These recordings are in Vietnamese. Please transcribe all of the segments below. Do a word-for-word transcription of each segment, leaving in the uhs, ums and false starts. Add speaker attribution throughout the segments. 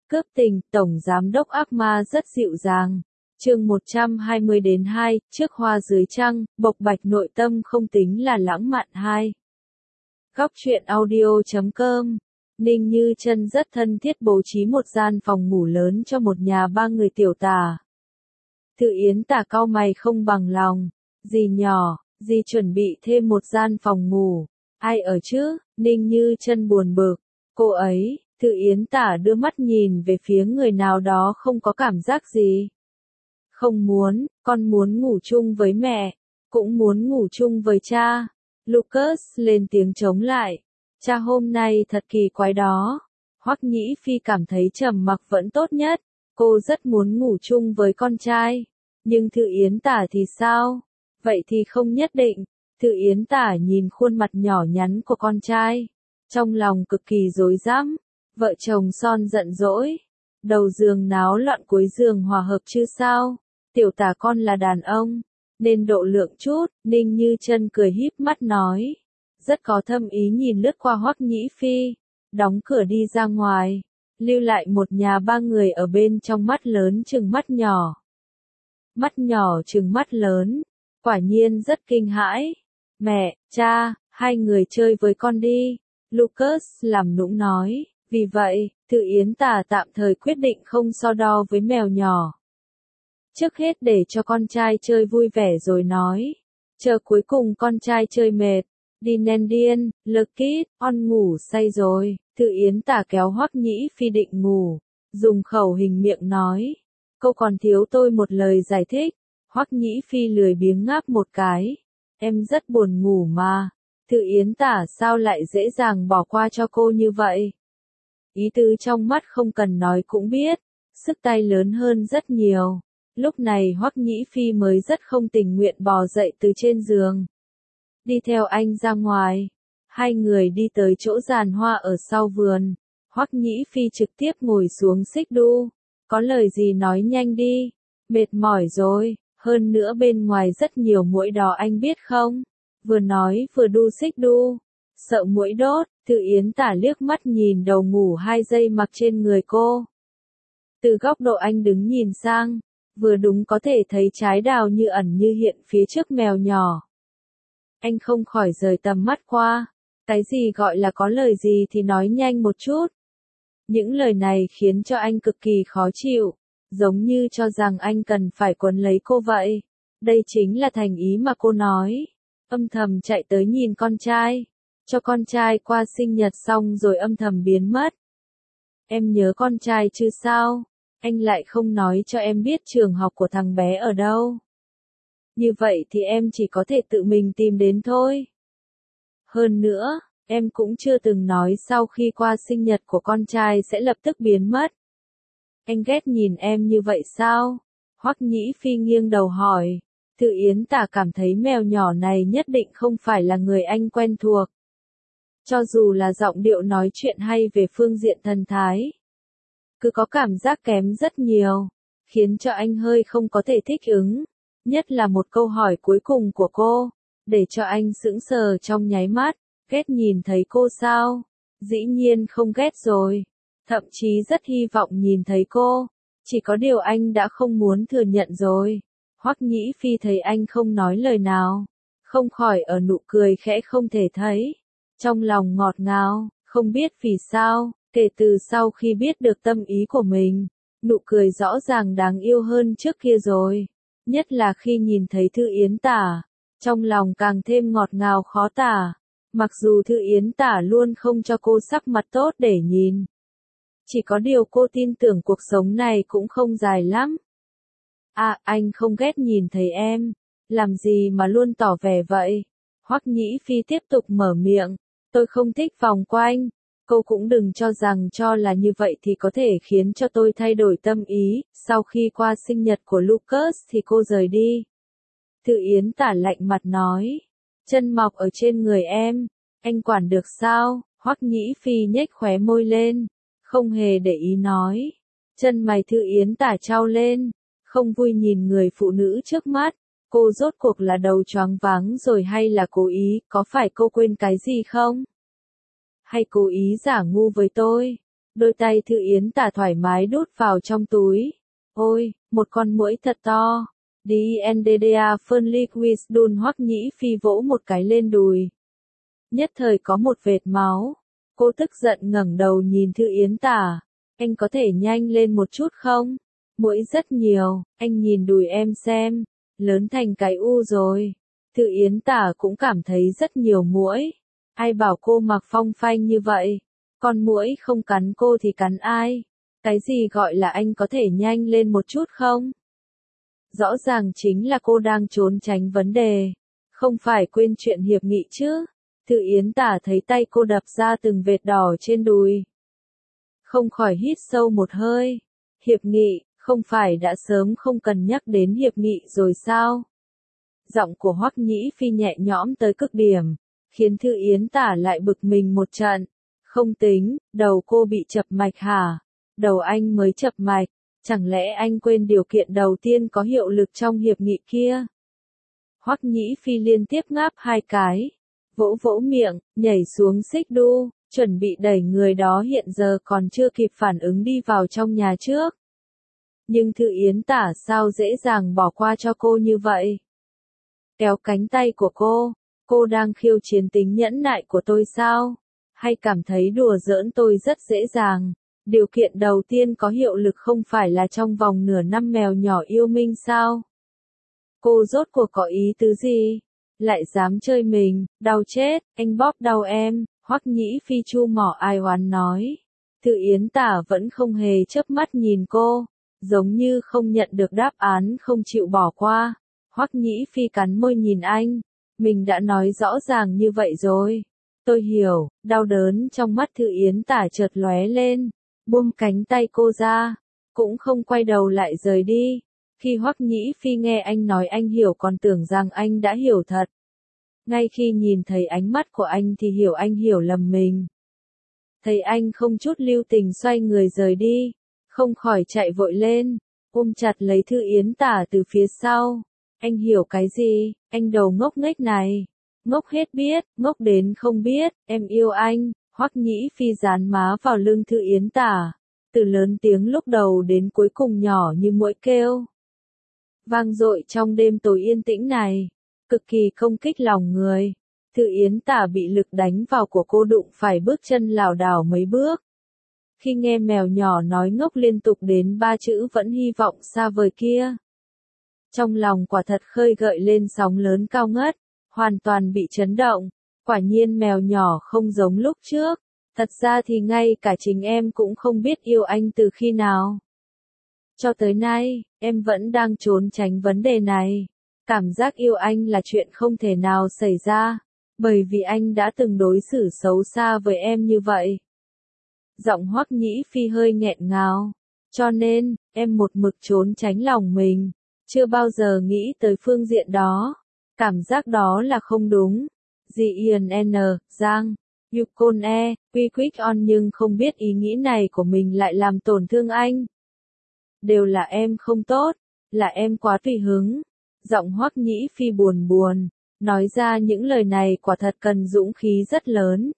Speaker 1: Cướp tình, Tổng Giám đốc ác ma rất dịu dàng. Chương một trăm hai mươi đến hai, trước hoa dưới trăng, bộc bạch nội tâm không tính là lãng mạn hai. Góc truyện audio chấm com. Ninh Như Chân rất thân thiết bố trí một gian phòng ngủ lớn cho một nhà ba người tiểu tả. Thư Yến Tả cau mày không bằng lòng. Dì nhỏ, dì chuẩn bị thêm một gian phòng ngủ. Ai ở chứ? Ninh Như Chân buồn bực. Cô ấy, Thư Yến Tả đưa mắt nhìn về phía người nào đó không có cảm giác gì. Không muốn, con muốn ngủ chung với mẹ, cũng muốn ngủ chung với cha. Lucas lên tiếng chống lại. Cha hôm nay thật kỳ quái đó. Hoắc Nhĩ Phi cảm thấy trầm mặc vẫn tốt nhất. Cô rất muốn ngủ chung với con trai. Nhưng Thư Yến Tả thì sao? Vậy thì không nhất định. Thư Yến Tả nhìn khuôn mặt nhỏ nhắn của con trai. Trong lòng cực kỳ rối rắm. Vợ chồng son giận dỗi. Đầu giường náo loạn cuối giường hòa hợp chứ sao? Tiểu Tả con là đàn ông, nên độ lượng chút. Ninh Như Chân cười híp mắt nói. Rất có thâm ý nhìn lướt qua Hoắc Nhĩ Phi. Đóng cửa đi ra ngoài. Lưu lại một nhà ba người ở bên trong, mắt lớn chừng mắt nhỏ. Mắt nhỏ chừng mắt lớn. Quả nhiên rất kinh hãi. Mẹ, cha, hai người chơi với con đi. Lucas làm nũng nói. Vì vậy, Thư Yến Tả tạm thời quyết định không so đo với mèo nhỏ. Trước hết để cho con trai chơi vui vẻ rồi nói. Chờ cuối cùng con trai chơi mệt. Đi nên điên, lực kít, on ngủ say rồi. Thư Yến Tả kéo Hoắc Nhĩ Phi định ngủ. Dùng khẩu hình miệng nói. Câu còn thiếu tôi một lời giải thích. Hoắc Nhĩ Phi lười biếng ngáp một cái. Em rất buồn ngủ mà. Thư Yến Tả sao lại dễ dàng bỏ qua cho cô như vậy? Ý tứ trong mắt không cần nói cũng biết. Sức tay lớn hơn rất nhiều. Lúc này Hoắc Nhĩ Phi mới rất không tình nguyện bò dậy từ trên giường. Đi theo anh ra ngoài. Hai người đi tới chỗ giàn hoa ở sau vườn. Hoắc Nhĩ Phi trực tiếp ngồi xuống xích đu. Có lời gì nói nhanh đi. Mệt mỏi rồi. Hơn nữa bên ngoài rất nhiều muỗi đó anh biết không? Vừa nói vừa đu xích đu. Sợ muỗi đốt. Thư Yến Tả liếc mắt nhìn đầu ngủ hai dây mặc trên người cô. Từ góc độ anh đứng nhìn sang. Vừa đúng có thể thấy trái đào như ẩn như hiện phía trước mèo nhỏ. Anh không khỏi rời tầm mắt qua. Cái gì gọi là có lời gì thì nói nhanh một chút. Những lời này khiến cho anh cực kỳ khó chịu. Giống như cho rằng anh cần phải quấn lấy cô vậy. Đây chính là thành ý mà cô nói. Âm thầm chạy tới nhìn con trai. Cho con trai qua sinh nhật xong rồi âm thầm biến mất. Em nhớ con trai chứ sao? Anh lại không nói cho em biết trường học của thằng bé ở đâu. Như vậy thì em chỉ có thể tự mình tìm đến thôi. Hơn nữa, em cũng chưa từng nói sau khi qua sinh nhật của con trai sẽ lập tức biến mất. Anh ghét nhìn em như vậy sao? Hoắc Nhĩ Phi nghiêng đầu hỏi. Thư Yến Tả cảm thấy mèo nhỏ này nhất định không phải là người anh quen thuộc. Cho dù là giọng điệu nói chuyện hay về phương diện thần thái. Cứ có cảm giác kém rất nhiều. Khiến cho anh hơi không có thể thích ứng. Nhất là một câu hỏi cuối cùng của cô. Để cho anh sững sờ trong nháy mắt. Ghét nhìn thấy cô sao? Dĩ nhiên không ghét rồi. Thậm chí rất hy vọng nhìn thấy cô. Chỉ có điều anh đã không muốn thừa nhận rồi. Hoắc Nhĩ Phi thấy anh không nói lời nào. Không khỏi ở nụ cười khẽ không thể thấy. Trong lòng ngọt ngào, không biết vì sao, kể từ sau khi biết được tâm ý của mình. Nụ cười rõ ràng đáng yêu hơn trước kia rồi. Nhất là khi nhìn thấy Thư Yến Tả. Trong lòng càng thêm ngọt ngào khó tả. Mặc dù Thư Yến Tả luôn không cho cô sắc mặt tốt để nhìn. Chỉ có điều cô tin tưởng cuộc sống này cũng không dài lắm. À, anh không ghét nhìn thấy em. Làm gì mà luôn tỏ vẻ vậy? Hoắc Nhĩ Phi tiếp tục mở miệng. Tôi không thích vòng quanh. Cô cũng đừng cho rằng cho là như vậy thì có thể khiến cho tôi thay đổi tâm ý. Sau khi qua sinh nhật của Lucas thì cô rời đi. Thư Yến Tả lạnh mặt nói. Chân mọc ở trên người em. Anh quản được sao? Hoắc Nhĩ Phi nhếch khóe môi lên. Không hề để ý nói. Chân mày Thư Yến Tả trao lên. Không vui nhìn người phụ nữ trước mắt. Cô rốt cuộc là đầu choáng váng rồi hay là cố ý, có phải cô quên cái gì không? Hay cố ý giả ngu với tôi? Đôi tay Thư Yến Tả thoải mái đút vào trong túi. Ôi, một con muỗi thật to. đi en đê đê a Fernlich Wisdun Hoắc Nhĩ Phi vỗ một cái lên đùi. Nhất thời có một vệt máu. Cô tức giận ngẩng đầu nhìn Thư Yến Tả. Anh có thể nhanh lên một chút không? Muỗi rất nhiều, anh nhìn đùi em xem. Lớn thành cái u rồi. Thư Yến Tả cũng cảm thấy rất nhiều muỗi. Ai bảo cô mặc phong phanh như vậy? Con muỗi không cắn cô thì cắn ai? Cái gì gọi là anh có thể nhanh lên một chút không? Rõ ràng chính là cô đang trốn tránh vấn đề. Không phải quên chuyện hiệp nghị chứ? Thư Yến Tả thấy tay cô đập ra từng vệt đỏ trên đùi. Không khỏi hít sâu một hơi. Hiệp nghị, không phải đã sớm không cần nhắc đến hiệp nghị rồi sao? Giọng của Hoắc Nhĩ Phi nhẹ nhõm tới cực điểm, khiến Thư Yến Tả lại bực mình một trận. Không tính, đầu cô bị chập mạch hả? Đầu anh mới chập mạch, chẳng lẽ anh quên điều kiện đầu tiên có hiệu lực trong hiệp nghị kia? Hoắc Nhĩ Phi liên tiếp ngáp hai cái, vỗ vỗ miệng, nhảy xuống xích đu, chuẩn bị đẩy người đó hiện giờ còn chưa kịp phản ứng đi vào trong nhà trước. Nhưng Thư Yến Tả sao dễ dàng bỏ qua cho cô như vậy? Kéo cánh tay của cô, cô đang khiêu chiến tính nhẫn nại của tôi sao? Hay cảm thấy đùa giỡn tôi rất dễ dàng? Điều kiện đầu tiên có hiệu lực không phải là trong vòng nửa năm mèo nhỏ yêu Minh sao? Cô rốt cuộc có ý tứ gì? Lại dám chơi mình, đau chết, anh bóp đau em, Hoắc Nhĩ Phi chu mỏ ai oán nói. Thư Yến Tả vẫn không hề chớp mắt nhìn cô, giống như không nhận được đáp án không chịu bỏ qua. Hoắc Nhĩ Phi cắn môi nhìn anh, mình đã nói rõ ràng như vậy rồi. Tôi hiểu, đau đớn trong mắt Thư Yến Tả chợt lóe lên, buông cánh tay cô ra, cũng không quay đầu lại rời đi. Khi Hoắc Nhĩ Phi nghe anh nói anh hiểu còn tưởng rằng anh đã hiểu thật. Ngay khi nhìn thấy ánh mắt của anh thì hiểu anh hiểu lầm mình. Thấy anh không chút lưu tình xoay người rời đi, không khỏi chạy vội lên, ôm chặt lấy Thư Yến Tả từ phía sau. Anh hiểu cái gì, anh đầu ngốc nghếch này? Ngốc hết biết, ngốc đến không biết, em yêu anh. Hoắc Nhĩ Phi dán má vào lưng Thư Yến Tả, từ lớn tiếng lúc đầu đến cuối cùng nhỏ như muỗi kêu. Vang dội trong đêm tối yên tĩnh này, cực kỳ công kích lòng người. Thư Yến Tả bị lực đánh vào của cô đụng phải bước chân lảo đảo mấy bước. Khi nghe mèo nhỏ nói ngốc liên tục đến ba chữ vẫn hy vọng xa vời kia. Trong lòng quả thật khơi gợi lên sóng lớn cao ngất, hoàn toàn bị chấn động. Quả nhiên mèo nhỏ không giống lúc trước, thật ra thì ngay cả chính em cũng không biết yêu anh từ khi nào. Cho tới nay, em vẫn đang trốn tránh vấn đề này. Cảm giác yêu anh là chuyện không thể nào xảy ra, bởi vì anh đã từng đối xử xấu xa với em như vậy. Giọng Hoắc Nhĩ Phi hơi nghẹn ngào, cho nên, em một mực trốn tránh lòng mình, chưa bao giờ nghĩ tới phương diện đó. Cảm giác đó là không đúng. Ji Ian N, Giang, Yukon E, Quy Quick On nhưng không biết ý nghĩ này của mình lại làm tổn thương anh. Đều là em không tốt, là em quá tùy hứng. Giọng Hoắc Nhĩ Phi buồn buồn, nói ra những lời này quả thật cần dũng khí rất lớn.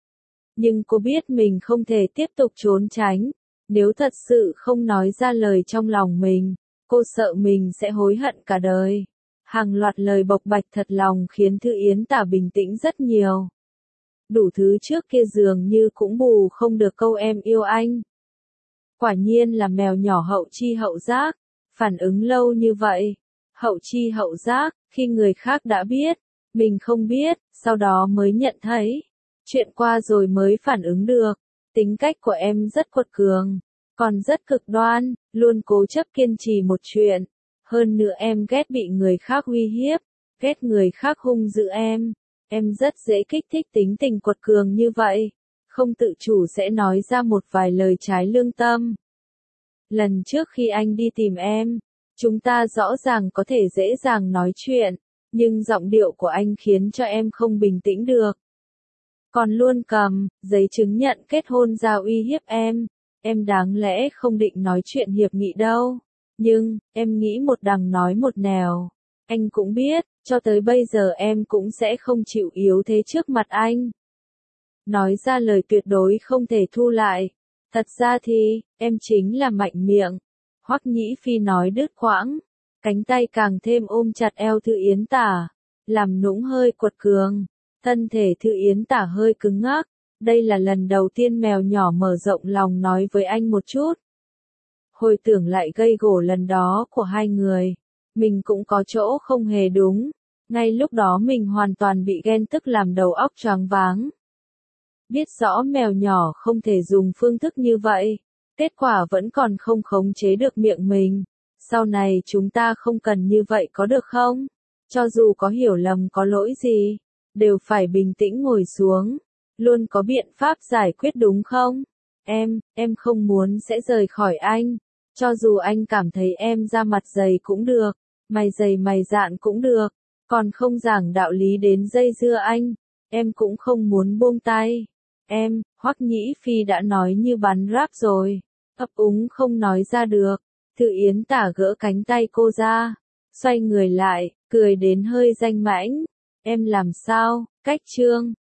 Speaker 1: Nhưng cô biết mình không thể tiếp tục trốn tránh, nếu thật sự không nói ra lời trong lòng mình, cô sợ mình sẽ hối hận cả đời. Hàng loạt lời bộc bạch thật lòng khiến Thư Yến Tả bình tĩnh rất nhiều. Đủ thứ trước kia dường như cũng bù không được câu em yêu anh. Quả nhiên là mèo nhỏ hậu chi hậu giác, phản ứng lâu như vậy. Hậu chi hậu giác, khi người khác đã biết, mình không biết, sau đó mới nhận thấy. Chuyện qua rồi mới phản ứng được. Tính cách của em rất quật cường, còn rất cực đoan, luôn cố chấp kiên trì một chuyện. Hơn nữa em ghét bị người khác uy hiếp, ghét người khác hung dữ em. Em rất dễ kích thích tính tình quật cường như vậy, không tự chủ sẽ nói ra một vài lời trái lương tâm. Lần trước khi anh đi tìm em, chúng ta rõ ràng có thể dễ dàng nói chuyện, nhưng giọng điệu của anh khiến cho em không bình tĩnh được. Còn luôn cầm giấy chứng nhận kết hôn ra uy hiếp em, em đáng lẽ không định nói chuyện hiệp nghị đâu. Nhưng, em nghĩ một đằng nói một nẻo. Anh cũng biết, cho tới bây giờ em cũng sẽ không chịu yếu thế trước mặt anh. Nói ra lời tuyệt đối không thể thu lại. Thật ra thì, em chính là mạnh miệng. Hoắc Nhĩ Phi nói đứt quãng, cánh tay càng thêm ôm chặt eo Thư Yến Tả, làm nũng hơi quật cường. Thân thể Thư Yến Tả hơi cứng ngắc, đây là lần đầu tiên mèo nhỏ mở rộng lòng nói với anh một chút. Hồi tưởng lại gây gổ lần đó của hai người, mình cũng có chỗ không hề đúng, ngay lúc đó mình hoàn toàn bị ghen tức làm đầu óc choáng váng. Biết rõ mèo nhỏ không thể dùng phương thức như vậy, kết quả vẫn còn không khống chế được miệng mình. Sau này chúng ta không cần như vậy có được không? Cho dù có hiểu lầm có lỗi gì, đều phải bình tĩnh ngồi xuống, luôn có biện pháp giải quyết đúng không? Em, em không muốn sẽ rời khỏi anh, cho dù anh cảm thấy em ra mặt dày cũng được, mày dày mày dạn cũng được, còn không giảng đạo lý đến dây dưa anh, em cũng không muốn buông tay. Em, Hoắc Nhĩ Phi đã nói như bắn ráp rồi, ấp úng không nói ra được. Thư Yến Tả gỡ cánh tay cô ra, xoay người lại, cười đến hơi danh mãnh. Em làm sao, cách trương,